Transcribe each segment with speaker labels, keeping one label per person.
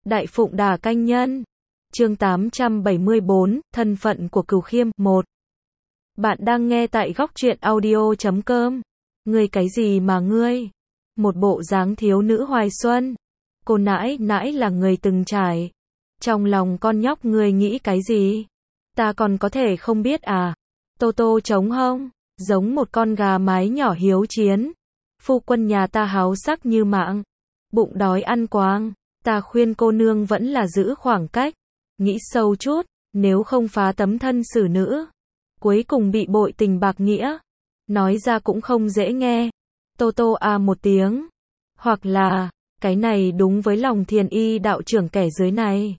Speaker 1: Đại Phụng Đà Canh Nhân. Chương 874, thân phận của Cửu Khiêm. 1. Bạn đang nghe tại góc truyện audio.com. Ngươi cái gì mà ngươi? Một bộ dáng thiếu nữ hoài xuân. Cô nãi nãi là người từng trải. Trong lòng con nhóc ngươi nghĩ cái gì? Ta còn có thể không biết à? Tô Tô trống hông, giống một con gà mái nhỏ hiếu chiến. Phu quân nhà ta háo sắc như mạng. Bụng đói ăn quáng. Ta khuyên cô nương vẫn là giữ khoảng cách. Nghĩ sâu chút, nếu không phá tấm thân xử nữ. Cuối cùng bị bội tình bạc nghĩa. Nói ra cũng không dễ nghe. Tô Tô à một tiếng. Hoặc là, cái này đúng với lòng Thiền Y đạo trưởng kẻ dưới này.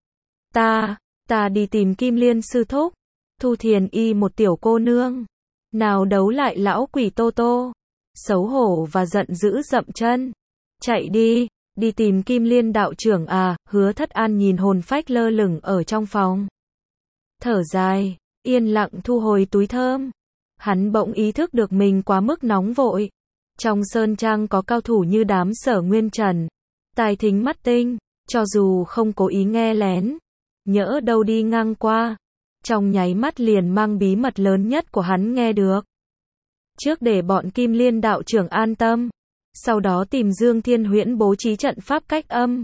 Speaker 1: Ta đi tìm Kim Liên sư thúc. Thu Thiền Y một tiểu cô nương. Nào đấu lại lão quỷ Tô Tô. Xấu hổ và giận dữ dậm chân. Chạy đi tìm Kim Liên đạo trưởng à? Hứa Thất An nhìn hồn phách lơ lửng ở trong phòng. Thở dài, yên lặng thu hồi túi thơm. Hắn bỗng ý thức được mình quá mức nóng vội. Trong sơn trang có cao thủ như đám Sở Nguyên Trần. Tai thính mắt tinh, cho dù không cố ý nghe lén. Nhỡ đâu đi ngang qua. Trong nháy mắt liền mang bí mật lớn nhất của hắn nghe được. Trước để bọn Kim Liên đạo trưởng an tâm. Sau đó tìm Dương Thiên Huyễn bố trí trận pháp cách âm.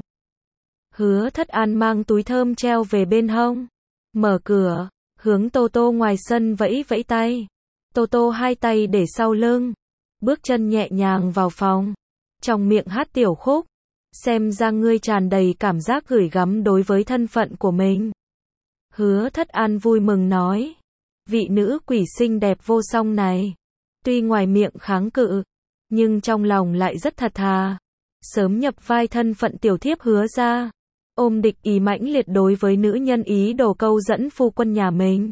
Speaker 1: Hứa Thất An mang túi thơm treo về bên hông. Mở cửa, hướng Tô Tô ngoài sân vẫy vẫy tay. Tô Tô hai tay để sau lưng. Bước chân nhẹ nhàng vào phòng. Trong miệng hát tiểu khúc. Xem ra ngươi tràn đầy cảm giác gửi gắm đối với thân phận của mình. Hứa Thất An vui mừng nói. Vị nữ quỷ xinh đẹp vô song này. Tuy ngoài miệng kháng cự. Nhưng trong lòng lại rất thật thà. Sớm nhập vai thân phận tiểu thiếp Hứa ra. Ôm địch ý mãnh liệt đối với nữ nhân ý đồ câu dẫn phu quân nhà mình.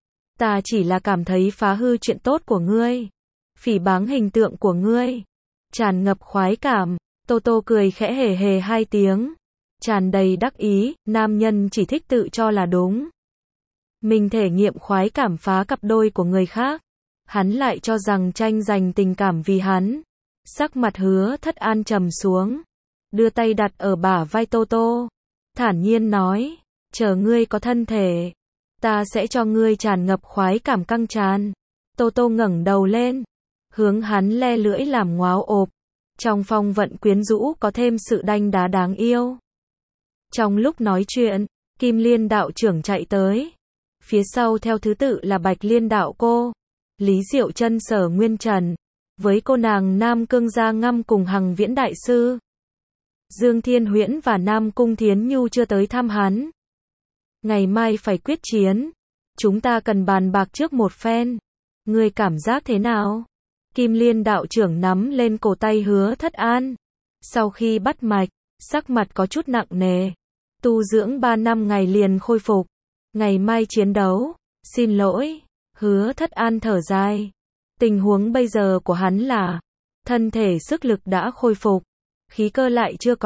Speaker 1: Ta chỉ là cảm thấy phá hư chuyện tốt của ngươi. Phỉ báng hình tượng của ngươi. Tràn ngập khoái cảm. Tô Tô cười khẽ hề hề hai tiếng. Tràn đầy đắc ý, nam nhân chỉ thích tự cho là đúng. Mình thể nghiệm khoái cảm phá cặp đôi của người khác. Hắn lại cho rằng tranh giành tình cảm vì hắn. Sắc mặt Hứa Thất An trầm xuống. Đưa tay đặt ở bả vai Tô Tô. Thản nhiên nói. Chờ ngươi có thân thể. Ta sẽ cho ngươi tràn ngập khoái cảm căng tràn. Tô Tô ngẩng đầu lên. Hướng hắn le lưỡi làm ngoáo ộp. Trong phong vận quyến rũ có thêm sự đanh đá đáng yêu. Trong lúc nói chuyện, Kim Liên đạo trưởng chạy tới. Phía sau theo thứ tự là Bạch Liên đạo cô. Lý Diệu Chân Sở Nguyên Trần, với cô nàng Nam Cương Gia Ngâm cùng Hằng Viễn đại sư. Dương Thiên Huyễn và Nam Cung Thiến Nhu chưa tới thăm hắn. Ngày mai phải quyết chiến, chúng ta cần bàn bạc trước một phen. Ngươi cảm giác thế nào? Kim Liên đạo trưởng nắm lên cổ tay Hứa Thất An. Sau khi bắt mạch, sắc mặt có chút nặng nề. Tu dưỡng 3 năm ngày liền khôi phục. Ngày mai chiến đấu. Xin lỗi. Hứa Thất An thở dài. Tình huống bây giờ của hắn là thân thể sức lực đã khôi phục, khí cơ lại chưa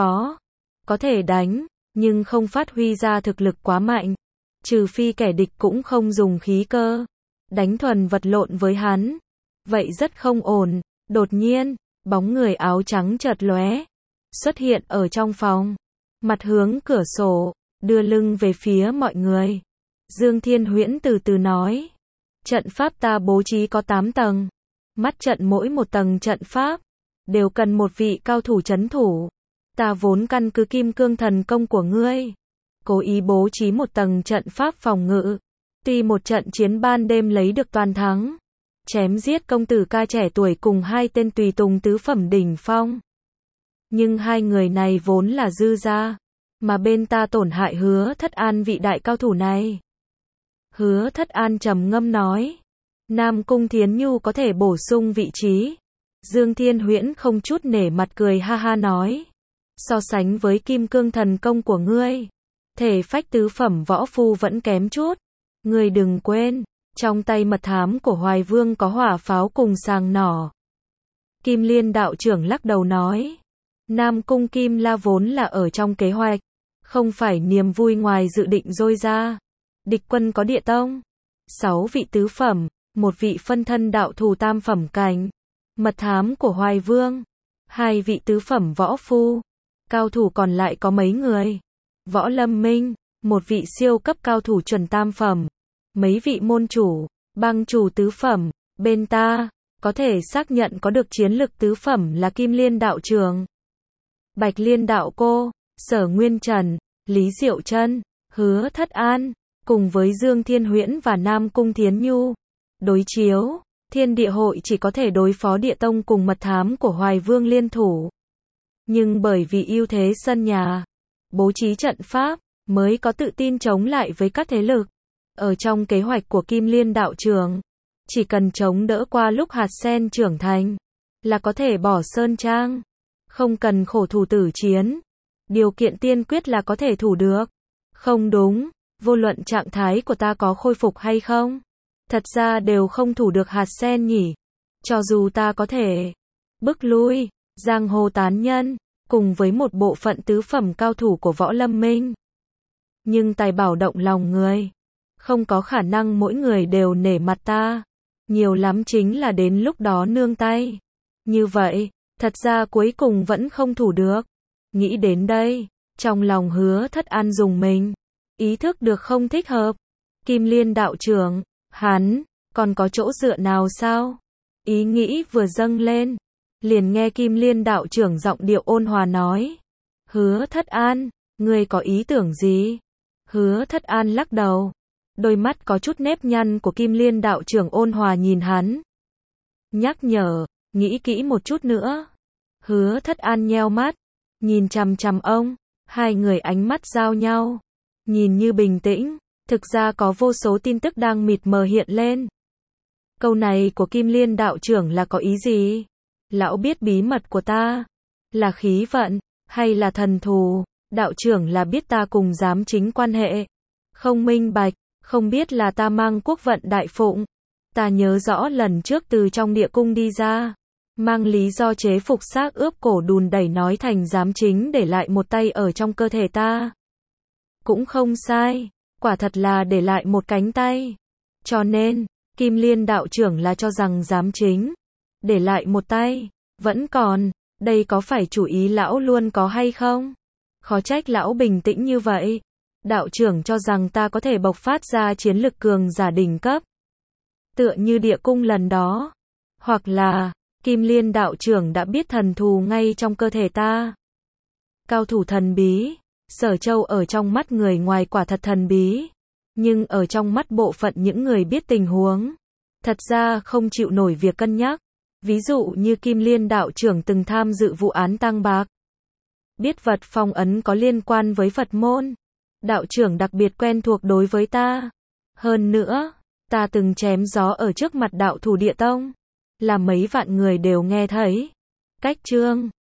Speaker 1: có thể đánh, nhưng không phát huy ra thực lực quá mạnh. Trừ phi kẻ địch cũng không dùng khí cơ, đánh thuần vật lộn với hắn. Vậy rất không ổn. Đột nhiên, bóng người áo trắng chợt lóe, xuất hiện ở trong phòng, mặt hướng cửa sổ, đưa lưng về phía mọi người. Dương Thiên Huyễn từ từ nói. Trận pháp ta bố trí có 8 tầng. Mắt trận mỗi một tầng trận pháp đều cần một vị cao thủ trấn thủ. Ta vốn căn cứ Kim Cương thần công của ngươi, cố ý bố trí một tầng trận pháp phòng ngự. Tuy một trận chiến ban đêm lấy được toàn thắng, chém giết công tử ca trẻ tuổi cùng 2 tên tùy tùng tứ phẩm đỉnh phong. Nhưng 2 người này vốn là dư gia, mà bên ta tổn hại Hứa Thất An vị đại cao thủ này. Hứa Thất An trầm ngâm nói. Nam Cung Thiến Nhu có thể bổ sung vị trí. Dương Thiên Huyễn không chút nể mặt cười ha ha nói. So sánh với Kim Cương thần công của ngươi, thể phách tứ phẩm võ phu vẫn kém chút. Ngươi đừng quên, trong tay mật thám của Hoài Vương có hỏa pháo cùng sàng nỏ. Kim Liên đạo trưởng lắc đầu nói. Nam Cung Kim La vốn là ở trong kế hoạch, không phải niềm vui ngoài dự định dôi ra. Địch quân có địa tông 6 vị tứ phẩm, một vị phân thân đạo thù tam phẩm cảnh, mật thám của Hoài Vương, 2 vị tứ phẩm võ phu, cao thủ còn lại có mấy người. Võ Lâm Minh, một vị siêu cấp cao thủ chuẩn tam phẩm. Mấy vị môn chủ, bang chủ tứ phẩm, bên ta, có thể xác nhận có được chiến lực tứ phẩm là Kim Liên đạo trưởng, Bạch Liên đạo cô, Sở Nguyên Trần, Lý Diệu Trân, Hứa Thất An, cùng với Dương Thiên Huyễn và Nam Cung Thiến Nhu. Đối chiếu, Thiên Địa Hội chỉ có thể đối phó Địa Tông cùng mật thám của Hoài Vương liên thủ. Nhưng bởi vì ưu thế sân nhà, bố trí trận pháp, mới có tự tin chống lại với các thế lực. Ở trong kế hoạch của Kim Liên đạo trưởng, chỉ cần chống đỡ qua lúc hạt sen trưởng thành, là có thể bỏ sơn trang. Không cần khổ thủ tử chiến. Điều kiện tiên quyết là có thể thủ được. Không đúng, vô luận trạng thái của ta có khôi phục hay không, thật ra đều không thủ được hạt sen nhỉ. Cho dù ta có thể bức lui giang hồ tán nhân, cùng với một bộ phận tứ phẩm cao thủ của Võ Lâm Minh, nhưng tài bảo động lòng người, không có khả năng mỗi người đều nể mặt ta. Nhiều lắm chính là đến lúc đó nương tay. Như vậy, thật ra cuối cùng vẫn không thủ được. Nghĩ đến đây, trong lòng Hứa Thất An rùng mình, ý thức được không thích hợp. Kim Liên đạo trưởng, hắn còn có chỗ dựa nào sao? Ý nghĩ vừa dâng lên, liền nghe Kim Liên đạo trưởng giọng điệu ôn hòa nói: Hứa Thất An, ngươi có ý tưởng gì? Hứa Thất An lắc đầu, đôi mắt có chút nếp nhăn của Kim Liên đạo trưởng ôn hòa nhìn hắn, nhắc nhở, nghĩ kỹ một chút nữa. Hứa Thất An nheo mắt, nhìn chằm chằm ông, hai người ánh mắt giao nhau, nhìn như bình tĩnh, thực ra có vô số tin tức đang mịt mờ hiện lên. Câu này của Kim Liên đạo trưởng là có ý gì? Lão biết bí mật của ta, là khí vận, hay là thần thù? Đạo trưởng là biết ta cùng giám chính quan hệ, không minh bạch, không biết là ta mang quốc vận đại phụng. Ta nhớ rõ lần trước từ trong địa cung đi ra, mang lý do chế phục xác ướp cổ đùn đẩy nói thành giám chính để lại một tay ở trong cơ thể ta. Cũng không sai, quả thật là để lại một cánh tay. Cho nên, Kim Liên đạo trưởng là cho rằng giám chính để lại một tay vẫn còn, đây có phải chủ ý lão luôn có hay không? Khó trách lão bình tĩnh như vậy. Đạo trưởng cho rằng ta có thể bộc phát ra chiến lực cường giả đỉnh cấp, tựa như địa cung lần đó, hoặc là Kim Liên đạo trưởng đã biết thần thù ngay trong cơ thể ta. Cao thủ thần bí, Sở Châu ở trong mắt người ngoài quả thật thần bí, nhưng ở trong mắt bộ phận những người biết tình huống, thật ra không chịu nổi việc cân nhắc. Ví dụ như Kim Liên đạo trưởng từng tham dự vụ án tang bạc, biết vật phong ấn có liên quan với Phật môn. Đạo trưởng đặc biệt quen thuộc đối với ta. Hơn nữa, ta từng chém gió ở trước mặt đạo thủ Địa Tông, là mấy vạn người đều nghe thấy. Cách chương